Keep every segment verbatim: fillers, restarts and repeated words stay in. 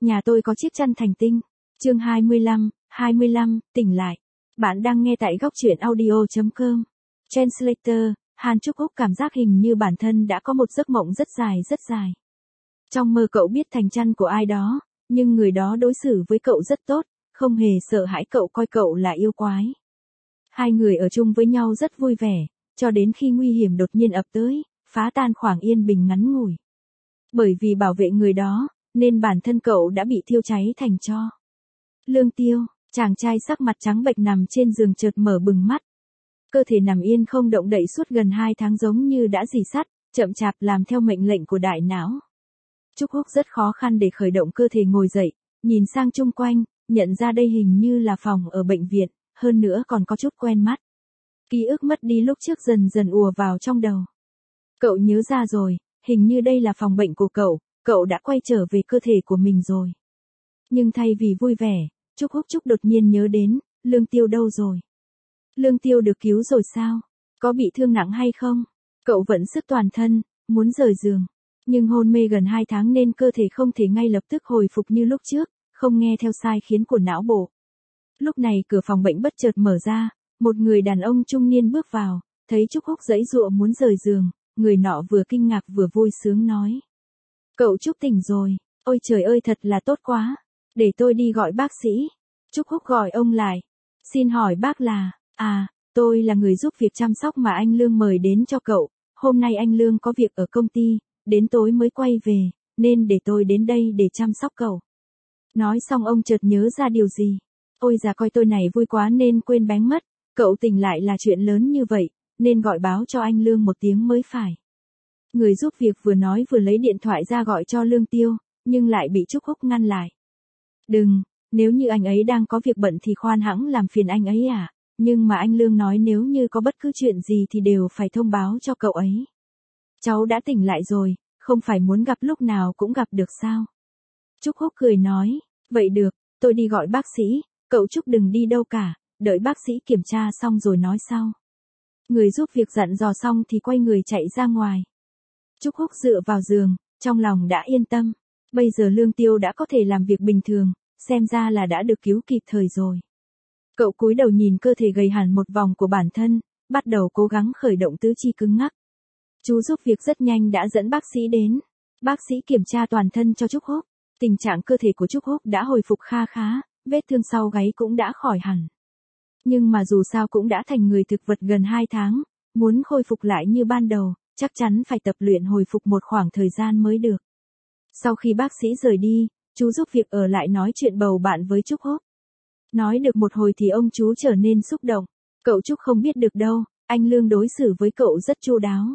Nhà tôi có chiếc chăn thành tinh. Chương hai mươi lăm, hai mươi lăm, tỉnh lại. Bạn đang nghe tại góc truyện audio chấm com. Translator, Hàn Trúc Úc cảm giác hình như bản thân đã có một giấc mộng rất dài rất dài. Trong mơ cậu biết thành chăn của ai đó, nhưng người đó đối xử với cậu rất tốt, không hề sợ hãi cậu coi cậu là yêu quái. Hai người ở chung với nhau rất vui vẻ, cho đến khi nguy hiểm đột nhiên ập tới, phá tan khoảng yên bình ngắn ngủi. Bởi vì bảo vệ người đó, nên bản thân cậu đã bị thiêu cháy thành tro. Lương Tiêu, chàng trai sắc mặt trắng bệch nằm trên giường chợt mở bừng mắt. Cơ thể nằm yên không động đậy suốt gần hai tháng giống như đã rỉ sắt, chậm chạp làm theo mệnh lệnh của đại não. Trúc Húc rất khó khăn để khởi động cơ thể ngồi dậy, nhìn sang chung quanh, nhận ra đây hình như là phòng ở bệnh viện, hơn nữa còn có chút quen mắt. Ký ức mất đi lúc trước dần dần ùa vào trong đầu. Cậu nhớ ra rồi, hình như đây là phòng bệnh của cậu, cậu đã quay trở về cơ thể của mình rồi. Nhưng thay vì vui vẻ, Trúc Húc Trúc đột nhiên nhớ đến, Lương Tiêu đâu rồi? Lương Tiêu được cứu rồi sao? Có bị thương nặng hay không? Cậu vẫn sức toàn thân, muốn rời giường. Nhưng hôn mê gần hai tháng nên cơ thể không thể ngay lập tức hồi phục như lúc trước, không nghe theo sai khiến của não bộ. Lúc này cửa phòng bệnh bất chợt mở ra, một người đàn ông trung niên bước vào, thấy Trúc Húc giãy giụa muốn rời giường, người nọ vừa kinh ngạc vừa vui sướng nói. Cậu Trúc tỉnh rồi, ôi trời ơi thật là tốt quá, để tôi đi gọi bác sĩ. Trúc Húc gọi ông lại, xin hỏi bác là, à, tôi là người giúp việc chăm sóc mà anh Lương mời đến cho cậu, hôm nay anh Lương có việc ở công ty, đến tối mới quay về, nên để tôi đến đây để chăm sóc cậu. Nói xong ông chợt nhớ ra điều gì. Ôi già coi tôi này vui quá nên quên bén mất, cậu tỉnh lại là chuyện lớn như vậy, nên gọi báo cho anh Lương một tiếng mới phải. Người giúp việc vừa nói vừa lấy điện thoại ra gọi cho Lương Tiêu, nhưng lại bị Trúc Húc ngăn lại. Đừng, nếu như anh ấy đang có việc bận thì khoan hãng làm phiền anh ấy à, nhưng mà anh Lương nói nếu như có bất cứ chuyện gì thì đều phải thông báo cho cậu ấy. Cháu đã tỉnh lại rồi, không phải muốn gặp lúc nào cũng gặp được sao? Trúc Húc cười nói, vậy được, tôi đi gọi bác sĩ, cậu Trúc đừng đi đâu cả, đợi bác sĩ kiểm tra xong rồi nói sau. Người giúp việc dặn dò xong thì quay người chạy ra ngoài. Trúc Húc dựa vào giường, trong lòng đã yên tâm, bây giờ Lương Tiêu đã có thể làm việc bình thường, xem ra là đã được cứu kịp thời rồi. Cậu cúi đầu nhìn cơ thể gầy hẳn một vòng của bản thân, bắt đầu cố gắng khởi động tứ chi cứng ngắc. Chú giúp việc rất nhanh đã dẫn bác sĩ đến. Bác sĩ kiểm tra toàn thân cho Trúc Húc. Tình trạng cơ thể của Trúc Húc đã hồi phục kha khá, vết thương sau gáy cũng đã khỏi hẳn. Nhưng mà dù sao cũng đã thành người thực vật gần hai tháng, muốn khôi phục lại như ban đầu, chắc chắn phải tập luyện hồi phục một khoảng thời gian mới được. Sau khi bác sĩ rời đi, chú giúp việc ở lại nói chuyện bầu bạn với Trúc Húc. Nói được một hồi thì ông chú trở nên xúc động. Cậu Trúc không biết được đâu, anh Lương đối xử với cậu rất chu đáo.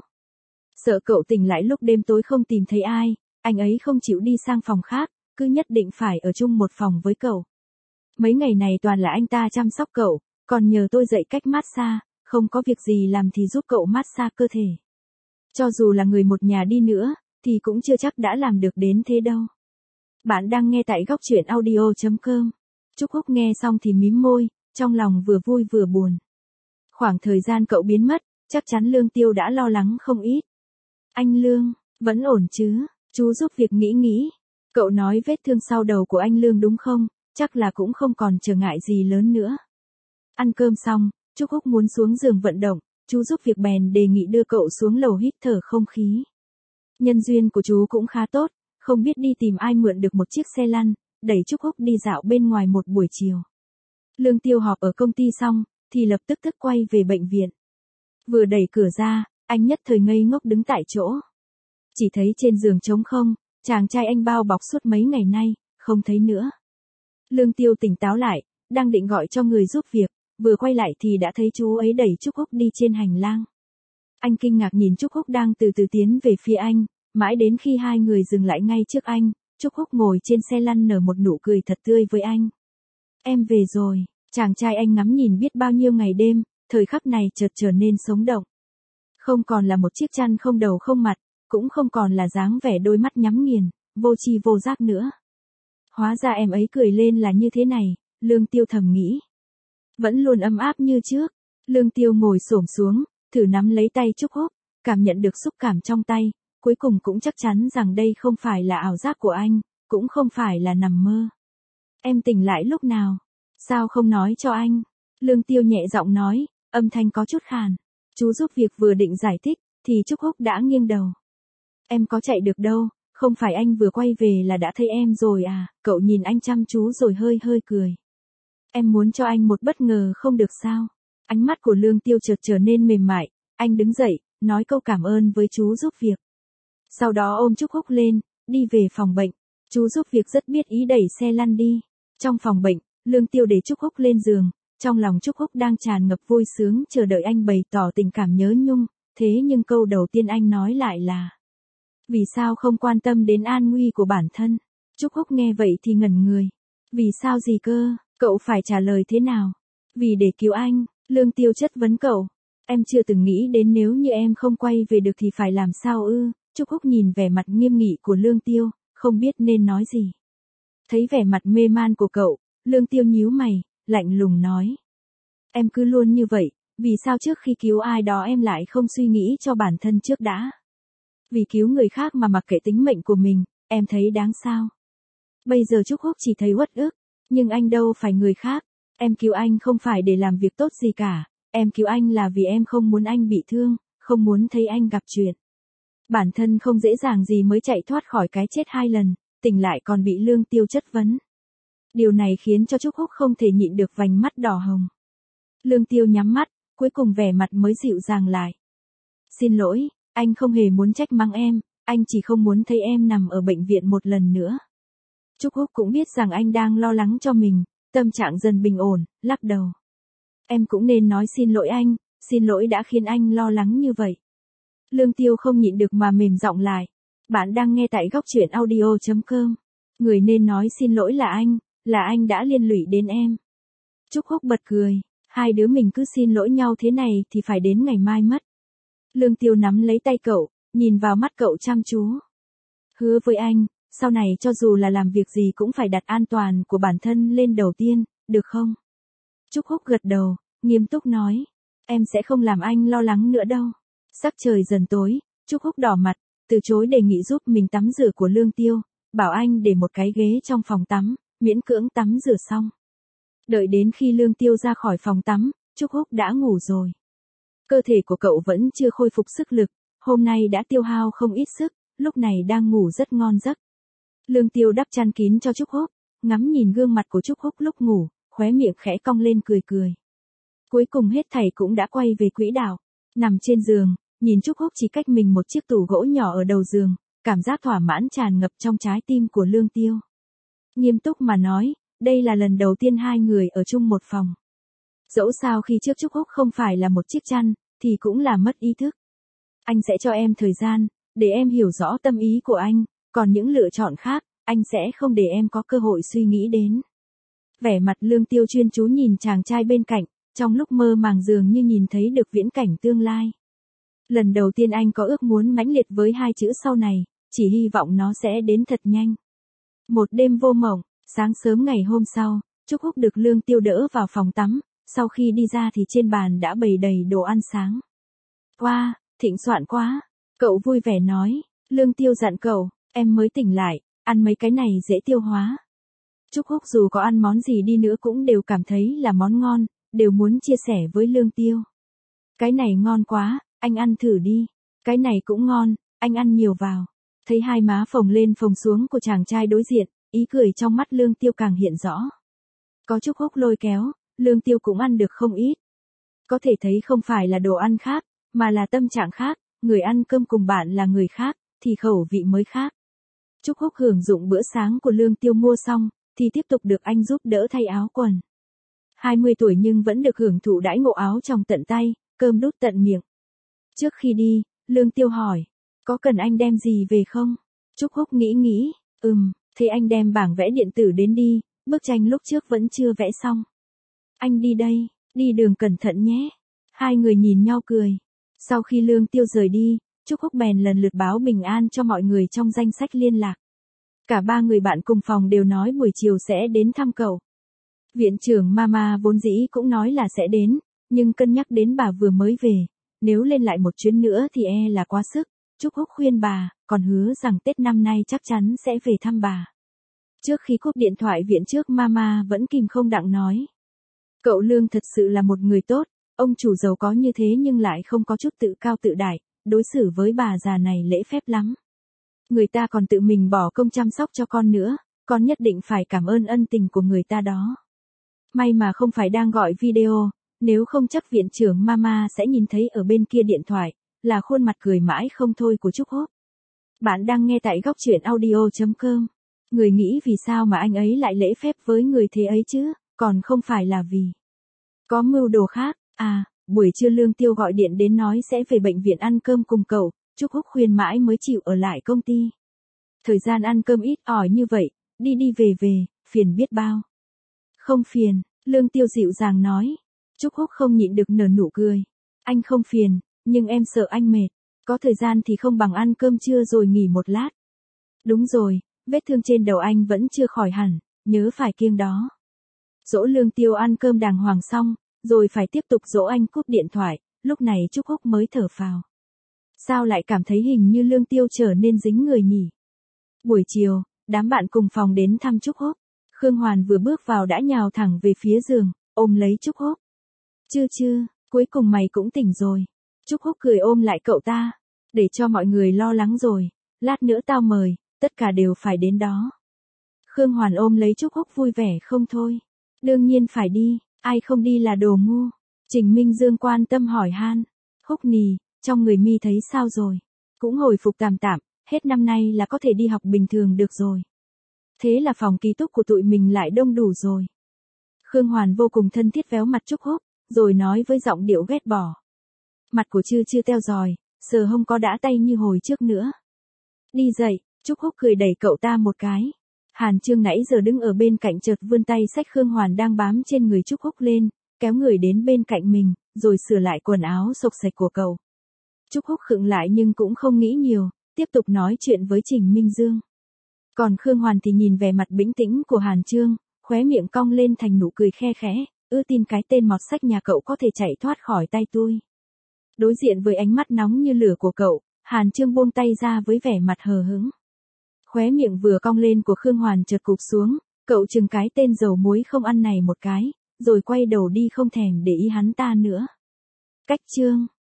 Sợ cậu tỉnh lại lúc đêm tối không tìm thấy ai, anh ấy không chịu đi sang phòng khác, cứ nhất định phải ở chung một phòng với cậu. Mấy ngày này toàn là anh ta chăm sóc cậu, còn nhờ tôi dạy cách massage, không có việc gì làm thì giúp cậu massage cơ thể. Cho dù là người một nhà đi nữa, thì cũng chưa chắc đã làm được đến thế đâu. Bạn đang nghe tại góc truyện audio chấm com. Trúc Húc nghe xong thì mím môi, trong lòng vừa vui vừa buồn. Khoảng thời gian cậu biến mất, chắc chắn Lương Tiêu đã lo lắng không ít. Anh Lương, vẫn ổn chứ? Chú giúp việc nghĩ nghĩ. Cậu nói vết thương sau đầu của anh Lương đúng không? Chắc là cũng không còn trở ngại gì lớn nữa. Ăn cơm xong, Trúc Húc muốn xuống giường vận động, chú giúp việc bèn đề nghị đưa cậu xuống lầu hít thở không khí. Nhân duyên của chú cũng khá tốt, không biết đi tìm ai mượn được một chiếc xe lăn, đẩy Trúc Húc đi dạo bên ngoài một buổi chiều. Lương Tiêu họp ở công ty xong, thì lập tức tức quay về bệnh viện. Vừa đẩy cửa ra, anh nhất thời ngây ngốc đứng tại chỗ. Chỉ thấy trên giường trống không, chàng trai anh bao bọc suốt mấy ngày nay, không thấy nữa. Lương Tiêu tỉnh táo lại, đang định gọi cho người giúp việc, vừa quay lại thì đã thấy chú ấy đẩy Trúc Húc đi trên hành lang. Anh kinh ngạc nhìn Trúc Húc đang từ từ tiến về phía anh, mãi đến khi hai người dừng lại ngay trước anh, Trúc Húc ngồi trên xe lăn nở một nụ cười thật tươi với anh. Em về rồi, chàng trai anh ngắm nhìn biết bao nhiêu ngày đêm, thời khắc này chợt trở nên sống động. Không còn là một chiếc chăn không đầu không mặt, cũng không còn là dáng vẻ đôi mắt nhắm nghiền, vô tri vô giác nữa. Hóa ra em ấy cười lên là như thế này, Lương Tiêu thầm nghĩ. Vẫn luôn ấm áp như trước. Lương Tiêu ngồi xổm xuống, thử nắm lấy tay Trúc Húc, cảm nhận được xúc cảm trong tay, cuối cùng cũng chắc chắn rằng đây không phải là ảo giác của anh, cũng không phải là nằm mơ. Em tỉnh lại lúc nào? Sao không nói cho anh? Lương Tiêu nhẹ giọng nói, âm thanh có chút khàn. Chú giúp việc vừa định giải thích, thì Trúc Húc đã nghiêng đầu. Em có chạy được đâu, không phải anh vừa quay về là đã thấy em rồi à? Cậu nhìn anh chăm chú rồi hơi hơi cười. Em muốn cho anh một bất ngờ không được sao? Ánh mắt của Lương Tiêu chợt trở nên mềm mại, anh đứng dậy, nói câu cảm ơn với chú giúp việc. Sau đó ôm Trúc Húc lên, đi về phòng bệnh. Chú giúp việc rất biết ý đẩy xe lăn đi. Trong phòng bệnh, Lương Tiêu để Trúc Húc lên giường, trong lòng Trúc Húc đang tràn ngập vui sướng chờ đợi anh bày tỏ tình cảm nhớ nhung, thế nhưng câu đầu tiên anh nói lại là: vì sao không quan tâm đến an nguy của bản thân? Trúc Húc nghe vậy thì ngẩn người. Vì sao gì cơ? Cậu phải trả lời thế nào? Vì để cứu anh, Lương Tiêu chất vấn cậu. Em chưa từng nghĩ đến nếu như em không quay về được thì phải làm sao ư? Trúc Húc nhìn vẻ mặt nghiêm nghị của Lương Tiêu, không biết nên nói gì. Thấy vẻ mặt mê man của cậu, Lương Tiêu nhíu mày, lạnh lùng nói. Em cứ luôn như vậy, vì sao trước khi cứu ai đó em lại không suy nghĩ cho bản thân trước đã? Vì cứu người khác mà mặc kệ tính mệnh của mình, em thấy đáng sao? Bây giờ Trúc Húc chỉ thấy uất ức, nhưng anh đâu phải người khác. Em cứu anh không phải để làm việc tốt gì cả, em cứu anh là vì em không muốn anh bị thương, không muốn thấy anh gặp chuyện. Bản thân không dễ dàng gì mới chạy thoát khỏi cái chết hai lần, tỉnh lại còn bị Lương Tiêu chất vấn. Điều này khiến cho Trúc Húc không thể nhịn được vành mắt đỏ hồng. Lương Tiêu nhắm mắt, cuối cùng vẻ mặt mới dịu dàng lại. Xin lỗi, anh không hề muốn trách mắng em, anh chỉ không muốn thấy em nằm ở bệnh viện một lần nữa. Trúc Húc cũng biết rằng anh đang lo lắng cho mình, tâm trạng dần bình ổn, lắc đầu. Em cũng nên nói xin lỗi anh, xin lỗi đã khiến anh lo lắng như vậy. Lương Tiêu không nhịn được mà mềm giọng lại. Bạn đang nghe tại góc truyện audio chấm com. Người nên nói xin lỗi là anh, là anh đã liên lụy đến em. Trúc Húc bật cười, hai đứa mình cứ xin lỗi nhau thế này thì phải đến ngày mai mất. Lương Tiêu nắm lấy tay cậu, nhìn vào mắt cậu chăm chú. Hứa với anh, sau này cho dù là làm việc gì cũng phải đặt an toàn của bản thân lên đầu tiên, được không? Trúc Húc gật đầu, nghiêm túc nói. Em sẽ không làm anh lo lắng nữa đâu. Sắc trời dần tối, Trúc Húc đỏ mặt, từ chối đề nghị giúp mình tắm rửa của Lương Tiêu, bảo anh để một cái ghế trong phòng tắm, miễn cưỡng tắm rửa xong. Đợi đến khi Lương Tiêu ra khỏi phòng tắm, Trúc Húc đã ngủ rồi. Cơ thể của cậu vẫn chưa khôi phục sức lực, hôm nay đã tiêu hao không ít sức, lúc này đang ngủ rất ngon giấc. Lương Tiêu đắp chăn kín cho Trúc Húc, ngắm nhìn gương mặt của Trúc Húc lúc ngủ, khóe miệng khẽ cong lên cười cười. Cuối cùng hết thảy cũng đã quay về quỹ đạo. Nằm trên giường, nhìn Trúc Húc chỉ cách mình một chiếc tủ gỗ nhỏ ở đầu giường, cảm giác thỏa mãn tràn ngập trong trái tim của Lương Tiêu. Nghiêm túc mà nói, đây là lần đầu tiên hai người ở chung một phòng. Dẫu sao khi trước Trúc Húc không phải là một chiếc chăn, thì cũng là mất ý thức. Anh sẽ cho em thời gian, để em hiểu rõ tâm ý của anh, còn những lựa chọn khác, anh sẽ không để em có cơ hội suy nghĩ đến. Vẻ mặt Lương Tiêu chuyên chú nhìn chàng trai bên cạnh, trong lúc mơ màng dường như nhìn thấy được viễn cảnh tương lai. Lần đầu tiên anh có ước muốn mãnh liệt với hai chữ sau này, chỉ hy vọng nó sẽ đến thật nhanh. Một đêm vô mộng, sáng sớm ngày hôm sau, Trúc Húc được Lương Tiêu đỡ vào phòng tắm, sau khi đi ra thì trên bàn đã bày đầy đồ ăn sáng. Wow, thịnh soạn quá, cậu vui vẻ nói. Lương Tiêu dặn cậu, em mới tỉnh lại, ăn mấy cái này dễ tiêu hóa. Trúc Húc dù có ăn món gì đi nữa cũng đều cảm thấy là món ngon, đều muốn chia sẻ với Lương Tiêu. Cái này ngon quá, anh ăn thử đi. Cái này cũng ngon, anh ăn nhiều vào. Thấy hai má phồng lên phồng xuống của chàng trai đối diện, ý cười trong mắt Lương Tiêu càng hiện rõ. Có Trúc Húc lôi kéo, Lương Tiêu cũng ăn được không ít. Có thể thấy không phải là đồ ăn khác, mà là tâm trạng khác, người ăn cơm cùng bạn là người khác, thì khẩu vị mới khác. Trúc Húc hưởng dụng bữa sáng của Lương Tiêu mua xong, thì tiếp tục được anh giúp đỡ thay áo quần. hai mươi tuổi nhưng vẫn được hưởng thụ đãi ngộ áo trong tận tay, cơm đút tận miệng. Trước khi đi, Lương Tiêu hỏi, có cần anh đem gì về không? Trúc Húc nghĩ nghĩ, ừm, thế anh đem bảng vẽ điện tử đến đi, bức tranh lúc trước vẫn chưa vẽ xong. Anh đi đây, đi đường cẩn thận nhé. Hai người nhìn nhau cười. Sau khi Lương Tiêu rời đi, Trúc Húc bèn lần lượt báo bình an cho mọi người trong danh sách liên lạc. Cả ba người bạn cùng phòng đều nói buổi chiều sẽ đến thăm cậu. Viện trưởng Mama vốn dĩ cũng nói là sẽ đến, nhưng cân nhắc đến bà vừa mới về, nếu lên lại một chuyến nữa thì e là quá sức. Trúc Húc khuyên bà, còn hứa rằng Tết năm nay chắc chắn sẽ về thăm bà. Trước khi cúp điện thoại viện trước mama vẫn kìm không đặng nói. Cậu Lương thật sự là một người tốt, ông chủ giàu có như thế nhưng lại không có chút tự cao tự đại, đối xử với bà già này lễ phép lắm. Người ta còn tự mình bỏ công chăm sóc cho con nữa, con nhất định phải cảm ơn ân tình của người ta đó. May mà không phải đang gọi video, nếu không chắc viện trưởng mama sẽ nhìn thấy ở bên kia điện thoại, là khuôn mặt cười mãi không thôi của Trúc Húc. Bạn đang nghe tại góc truyện audio chấm com. Người nghĩ vì sao mà anh ấy lại lễ phép với người thế ấy chứ, còn không phải là vì có mưu đồ khác. À, buổi trưa Lương Tiêu gọi điện đến nói sẽ về bệnh viện ăn cơm cùng cậu, Trúc Húc khuyên mãi mới chịu ở lại công ty. Thời gian ăn cơm ít ỏi như vậy, đi đi về về, phiền biết bao. Không phiền, Lương Tiêu dịu dàng nói. Trúc Húc không nhịn được nở nụ cười. Anh không phiền, nhưng em sợ anh mệt. Có thời gian thì không bằng ăn cơm trưa rồi nghỉ một lát. Đúng rồi, vết thương trên đầu anh vẫn chưa khỏi hẳn, nhớ phải kiêng đó. Dỗ Lương Tiêu ăn cơm đàng hoàng xong, rồi phải tiếp tục dỗ anh cúp điện thoại, lúc này Trúc Húc mới thở phào. Sao lại cảm thấy hình như Lương Tiêu trở nên dính người nhỉ? Buổi chiều, đám bạn cùng phòng đến thăm Trúc Húc. Khương Hoàn vừa bước vào đã nhào thẳng về phía giường, ôm lấy Trúc Húc. Chứ chứ, cuối cùng mày cũng tỉnh rồi. Trúc Húc cười ôm lại cậu ta. Để cho mọi người lo lắng rồi, lát nữa tao mời, tất cả đều phải đến đó. Khương Hoàn ôm lấy Trúc Húc vui vẻ không thôi. Đương nhiên phải đi, ai không đi là đồ ngu. Trình Minh Dương quan tâm hỏi han. Húc nì, trong người mi thấy sao rồi? Cũng hồi phục tạm tạm, hết năm nay là có thể đi học bình thường được rồi. Thế là phòng ký túc của tụi mình lại đông đủ rồi. Khương Hoàn vô cùng thân thiết véo mặt Trúc Húc, rồi nói với giọng điệu ghét bỏ. Mặt của Chư chưa teo giòi, sờ hông có đã tay như hồi trước nữa. Đi dậy, Trúc Húc cười đẩy cậu ta một cái. Hàn Trương nãy giờ đứng ở bên cạnh chợt vươn tay xách Khương Hoàn đang bám trên người Trúc Húc lên, kéo người đến bên cạnh mình, rồi sửa lại quần áo xộc xệch của cậu. Trúc Húc khựng lại nhưng cũng không nghĩ nhiều, tiếp tục nói chuyện với Trình Minh Dương. Còn Khương Hoàn thì nhìn vẻ mặt bĩnh tĩnh của Hàn Trương, khóe miệng cong lên thành nụ cười khe khẽ, ư tin cái tên mọt sách nhà cậu có thể chạy thoát khỏi tay tôi. Đối diện với ánh mắt nóng như lửa của cậu, Hàn Trương buông tay ra với vẻ mặt hờ hững. Khóe miệng vừa cong lên của Khương Hoàn chợt cụp xuống, cậu chừng cái tên dầu muối không ăn này một cái, rồi quay đầu đi không thèm để ý hắn ta nữa. Cách chương